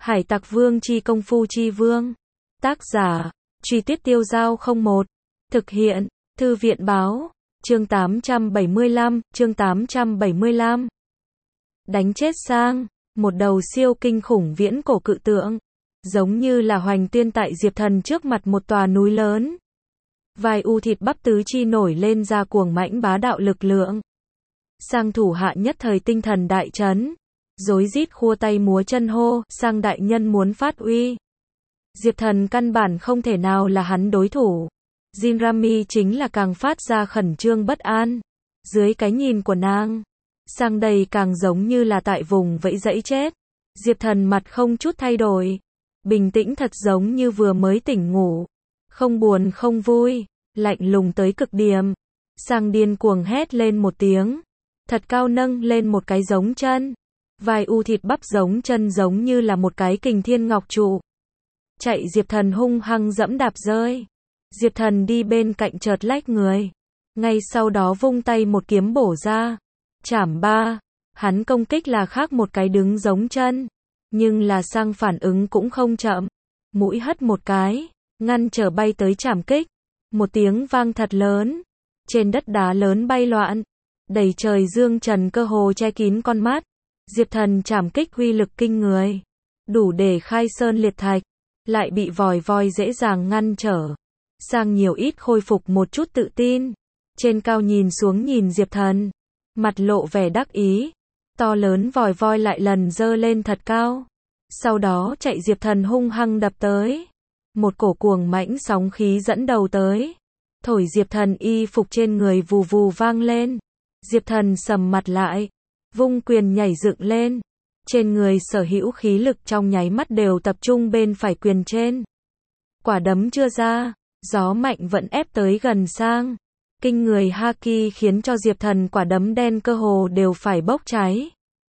Hải Tặc Vương chi công phu chi vương. Tác giả, Truy Tuyết Tiêu Dao 01. Thực hiện, Thư viện báo. Chương 875. Đánh chết Sang, một đầu siêu kinh khủng viễn cổ cự tượng, giống như là hoành tuyên tại Diệp Thần trước mặt một tòa núi lớn. Vai u thịt bắp tứ chi nổi lên ra cuồng mãnh bá đạo lực lượng. Sang thủ hạ nhất thời tinh thần đại chấn, rối rít khua tay múa chân hô, Sang đại nhân muốn phát uy. Diệp Thần căn bản không thể nào là hắn đối thủ. Jinrami chính là càng phát ra khẩn trương bất an. Dưới cái nhìn của nàng, Sang đây càng giống như là tại vùng vẫy dẫy chết. Diệp Thần mặt không chút thay đổi, bình tĩnh thật giống như vừa mới tỉnh ngủ, không buồn không vui, lạnh lùng tới cực điểm. Sang điên cuồng hét lên một tiếng, thật cao nâng lên một cái giống chân. Vai u thịt bắp giống chân giống như là một cái kình thiên ngọc trụ. Chạy Diệp Thần hung hăng dẫm đạp rơi. Diệp Thần đi bên cạnh chợt lách người, ngay sau đó vung tay một kiếm bổ ra. Chảm ba. Hắn công kích là khác một cái đứng giống chân, nhưng là Sang phản ứng cũng không chậm, mũi hất một cái, ngăn trở bay tới chảm kích. Một tiếng vang thật lớn, trên đất đá lớn bay loạn, đầy trời dương trần cơ hồ che kín con mắt. Diệp Thần chảm kích uy lực kinh người, đủ để khai sơn liệt thạch, lại bị vòi voi dễ dàng ngăn trở. Sang nhiều ít khôi phục một chút tự tin, trên cao nhìn xuống nhìn Diệp Thần, mặt lộ vẻ đắc ý. To lớn vòi voi lại lần dơ lên thật cao, sau đó chạy Diệp Thần hung hăng đập tới. Một cổ cuồng mãnh sóng khí dẫn đầu tới, thổi Diệp Thần y phục trên người vù vù vang lên. Diệp Thần sầm mặt lại, vung quyền nhảy dựng lên, trên người sở hữu khí lực trong nháy mắt đều tập trung bên phải quyền trên. Quả đấm chưa ra, gió mạnh vẫn ép tới gần Sang. Kinh người haki khiến cho Diệp Thần quả đấm đen cơ hồ đều phải bốc cháy.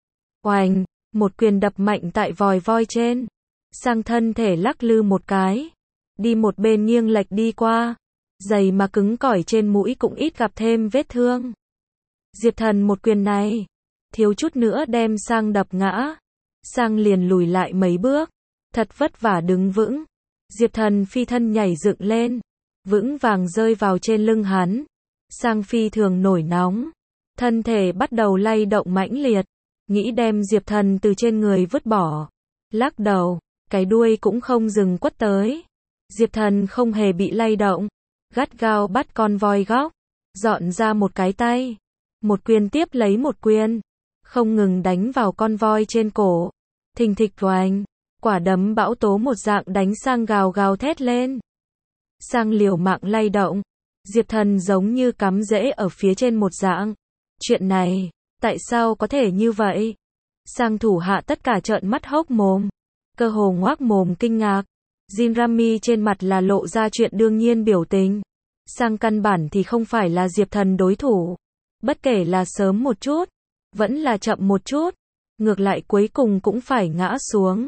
Oành, một quyền đập mạnh tại vòi voi trên. Sang thân thể lắc lư một cái, đi một bên nghiêng lệch đi qua, dày mà cứng cỏi trên mũi cũng ít gặp thêm vết thương. Diệp Thần một quyền này, thiếu chút nữa đem Sang đập ngã. Sang liền lùi lại mấy bước, thật vất vả đứng vững. Diệp Thần phi thân nhảy dựng lên, vững vàng rơi vào trên lưng hắn. Sang phi thường nổi nóng, thân thể bắt đầu lay động mãnh liệt, nghĩ đem Diệp Thần từ trên người vứt bỏ. Lắc đầu, cái đuôi cũng không dừng quất tới. Diệp Thần không hề bị lay động, gắt gao bắt con voi góc, dọn ra một cái tay, một quyền tiếp lấy một quyền, không ngừng đánh vào con voi trên cổ. Thình thịch oành, quả đấm bão tố một dạng đánh Sang gào gào thét lên. Sang liều mạng lay động, Diệp Thần giống như cắm rễ ở phía trên một dạng. Chuyện này, tại sao có thể như vậy? Sang thủ hạ tất cả trợn mắt hốc mồm, cơ hồ ngoác mồm kinh ngạc. Jinrami trên mặt là lộ ra chuyện đương nhiên biểu tình. Sang căn bản thì không phải là Diệp Thần đối thủ. Bất kể là sớm một chút, vẫn là chậm một chút, ngược lại cuối cùng cũng phải ngã xuống.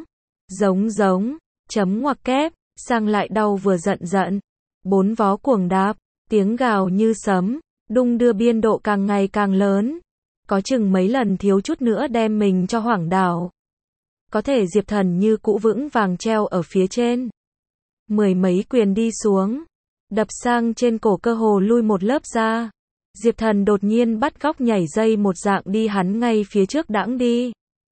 Giống, chấm ngoặc kép, Sang lại đau vừa giận giận. Bốn vó cuồng đạp, tiếng gào như sấm, đung đưa biên độ càng ngày càng lớn. Có chừng mấy lần thiếu chút nữa đem mình cho hoảng đảo. Có thể Diệp Thần như cũ vững vàng treo ở phía trên. Mười mấy quyền đi xuống, đập Sang trên cổ cơ hồ lui một lớp da. Diệp Thần đột nhiên bắt góc nhảy dây một dạng đi hắn ngay phía trước đãng đi.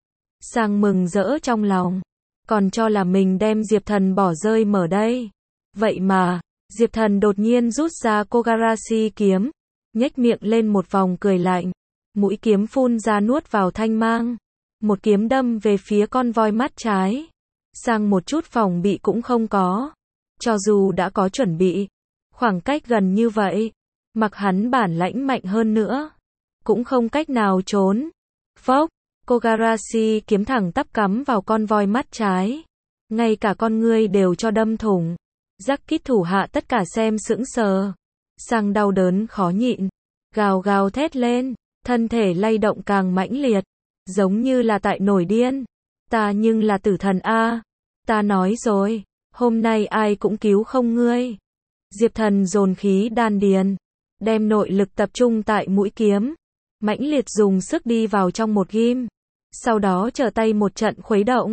Sang mừng rỡ trong lòng, còn cho là mình đem Diệp Thần bỏ rơi mở đây. Vậy mà, Diệp Thần đột nhiên rút ra Kogarashi kiếm, nhếch miệng lên một vòng cười lạnh, mũi kiếm phun ra nuốt vào thanh mang, một kiếm đâm về phía con voi mắt trái. Sang một chút phòng bị cũng không có, cho dù đã có chuẩn bị, khoảng cách gần như vậy, mặc hắn bản lãnh mạnh hơn nữa, cũng không cách nào trốn. Phốc, Kogarashi kiếm thẳng tắp cắm vào con voi mắt trái, ngay cả con ngươi đều cho đâm thủng. Giác kít thủ hạ tất cả xem sững sờ. Sang đau đớn khó nhịn, gào gào thét lên, thân thể lay động càng mãnh liệt, giống như là tại nổi điên. Ta nhưng là tử thần a, ta nói rồi, hôm nay ai cũng cứu không ngươi. Diệp Thần dồn khí đan điền, đem nội lực tập trung tại mũi kiếm, mãnh liệt dùng sức đi vào trong một ghim, sau đó trở tay một trận khuấy động,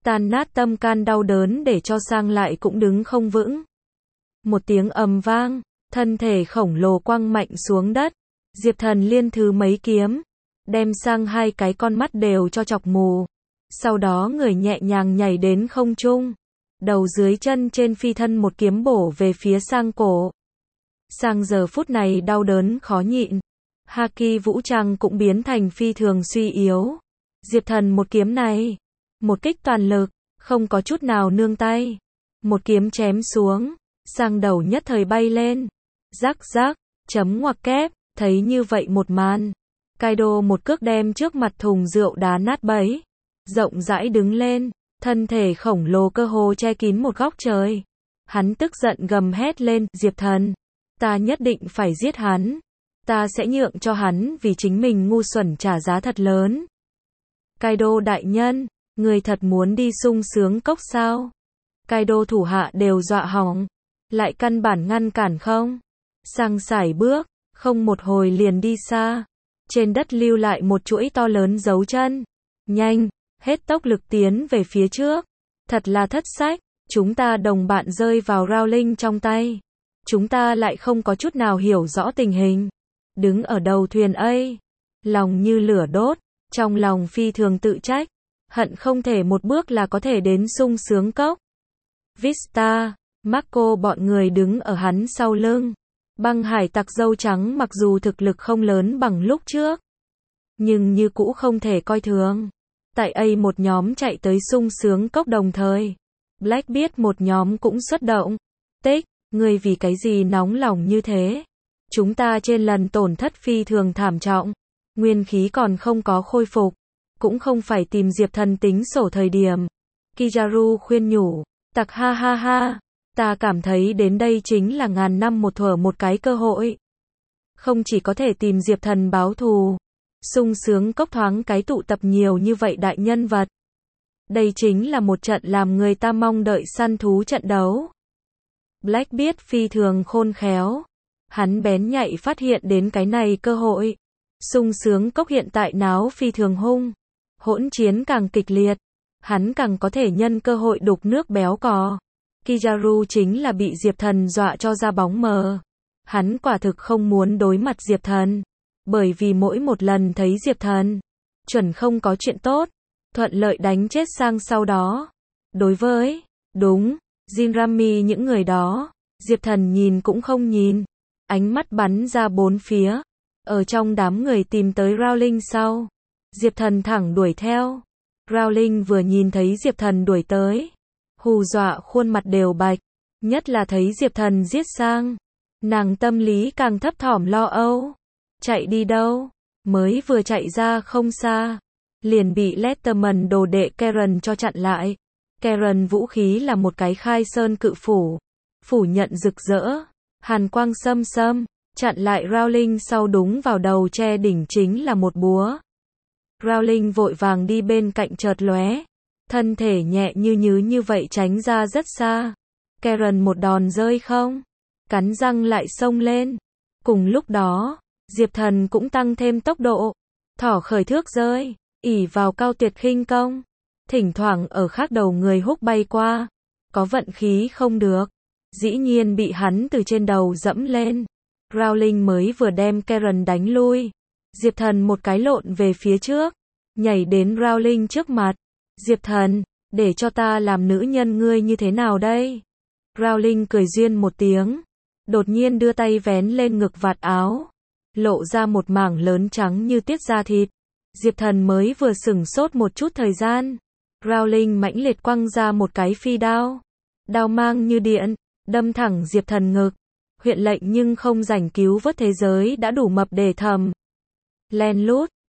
tan nát tâm can đau đớn để cho Sang lại cũng đứng không vững. Một tiếng ầm vang, thân thể khổng lồ quăng mạnh xuống đất. Diệp Thần liên thứ mấy kiếm, đem Sang hai cái con mắt đều cho chọc mù. Sau đó người nhẹ nhàng nhảy đến không trung, đầu dưới chân trên phi thân một kiếm bổ về phía Sang cổ. Sang giờ phút này đau đớn khó nhịn, haki vũ trang cũng biến thành phi thường suy yếu. Diệp Thần một kiếm này, một kích toàn lực, không có chút nào nương tay. Một kiếm chém xuống, Sang đầu nhất thời bay lên. Rắc rắc, chấm ngoặc kép, thấy như vậy một màn. Kaido một cước đem trước mặt thùng rượu đá nát bấy. Rộng rãi đứng lên, thân thể khổng lồ cơ hồ che kín một góc trời. Hắn tức giận gầm hét lên, Diệp Thần, ta nhất định phải giết hắn. Ta sẽ nhượng cho hắn vì chính mình ngu xuẩn trả giá thật lớn. Kaido đại nhân, người thật muốn đi sung sướng cốc sao? Kaido thủ hạ đều dọa hỏng, lại căn bản ngăn cản không. Sang sải bước, không một hồi liền đi xa. Trên đất lưu lại một chuỗi to lớn dấu chân. Nhanh, hết tốc lực tiến về phía trước. Thật là thất sách, chúng ta đồng bạn rơi vào Rowling trong tay. Chúng ta lại không có chút nào hiểu rõ tình hình. Đứng ở đầu thuyền ấy, lòng như lửa đốt, trong lòng phi thường tự trách, hận không thể một bước là có thể đến sung sướng cốc. Vista, Marco bọn người đứng ở hắn sau lưng. Băng hải tặc dâu trắng mặc dù thực lực không lớn bằng lúc trước, nhưng như cũ không thể coi thường. Tại A một nhóm chạy tới sung sướng cốc đồng thời, Blackbeard một nhóm cũng xuất động. Tích, ngươi vì cái gì nóng lòng như thế? Chúng ta trên lần tổn thất phi thường thảm trọng, nguyên khí còn không có khôi phục, cũng không phải tìm Diệp Thần tính sổ thời điểm. Kizaru khuyên nhủ, tặc ha ha ha, ta cảm thấy đến đây chính là ngàn năm một thuở một cái cơ hội. Không chỉ có thể tìm Diệp Thần báo thù, sung sướng cốc thoáng cái tụ tập nhiều như vậy đại nhân vật. Đây chính là một trận làm người ta mong đợi săn thú trận đấu. Blackbeard phi thường khôn khéo. Hắn bén nhạy phát hiện đến cái này cơ hội. Sung sướng cốc hiện tại náo phi thường hung. Hỗn chiến càng kịch liệt. Hắn càng có thể nhân cơ hội đục nước béo cò. Kizaru chính là bị Diệp Thần dọa cho ra bóng mờ. Hắn quả thực không muốn đối mặt Diệp Thần. Bởi vì mỗi một lần thấy Diệp Thần, chuẩn không có chuyện tốt. Thuận lợi đánh chết Sang sau đó. Đối với, đúng, Jinrami những người đó, Diệp Thần nhìn cũng không nhìn. Ánh mắt bắn ra bốn phía. Ở trong đám người tìm tới Rowling sau. Diệp Thần thẳng đuổi theo. Rowling vừa nhìn thấy Diệp Thần đuổi tới, hù dọa khuôn mặt đều bạch. Nhất là thấy Diệp Thần giết Sang, nàng tâm lý càng thấp thỏm lo âu. Chạy đi đâu? Mới vừa chạy ra không xa, liền bị Letterman đồ đệ Karen cho chặn lại. Karen vũ khí là một cái khai sơn cự phủ. Phủ nhận rực rỡ, hàn quang xâm xâm, chặn lại Rowling sau đúng vào đầu che đỉnh chính là một búa. Rowling vội vàng đi bên cạnh chợt lóe, thân thể nhẹ như vậy tránh ra rất xa. Karen một đòn rơi không, cắn răng lại xông lên. Cùng lúc đó, Diệp Thần cũng tăng thêm tốc độ, thỏ khởi thước rơi, ỷ vào cao tuyệt khinh công, thỉnh thoảng ở khác đầu người húc bay qua, có vận khí không được, dĩ nhiên bị hắn từ trên đầu dẫm lên. Rowling mới vừa đem Karen đánh lui, Diệp Thần một cái lộn về phía trước, nhảy đến Rowling trước mặt. Diệp Thần, để cho ta làm nữ nhân ngươi như thế nào đây? Rowling cười duyên một tiếng, đột nhiên đưa tay vén lên ngực vạt áo, lộ ra một mảng lớn trắng như tiết da thịt. Diệp Thần mới vừa sửng sốt một chút thời gian, Rowling mãnh liệt quăng ra một cái phi đao. Đao mang như điện, đâm thẳng Diệp Thần ngực. Huyện lệnh nhưng không rảnh cứu vớt thế giới đã đủ mập để thầm. Len lút,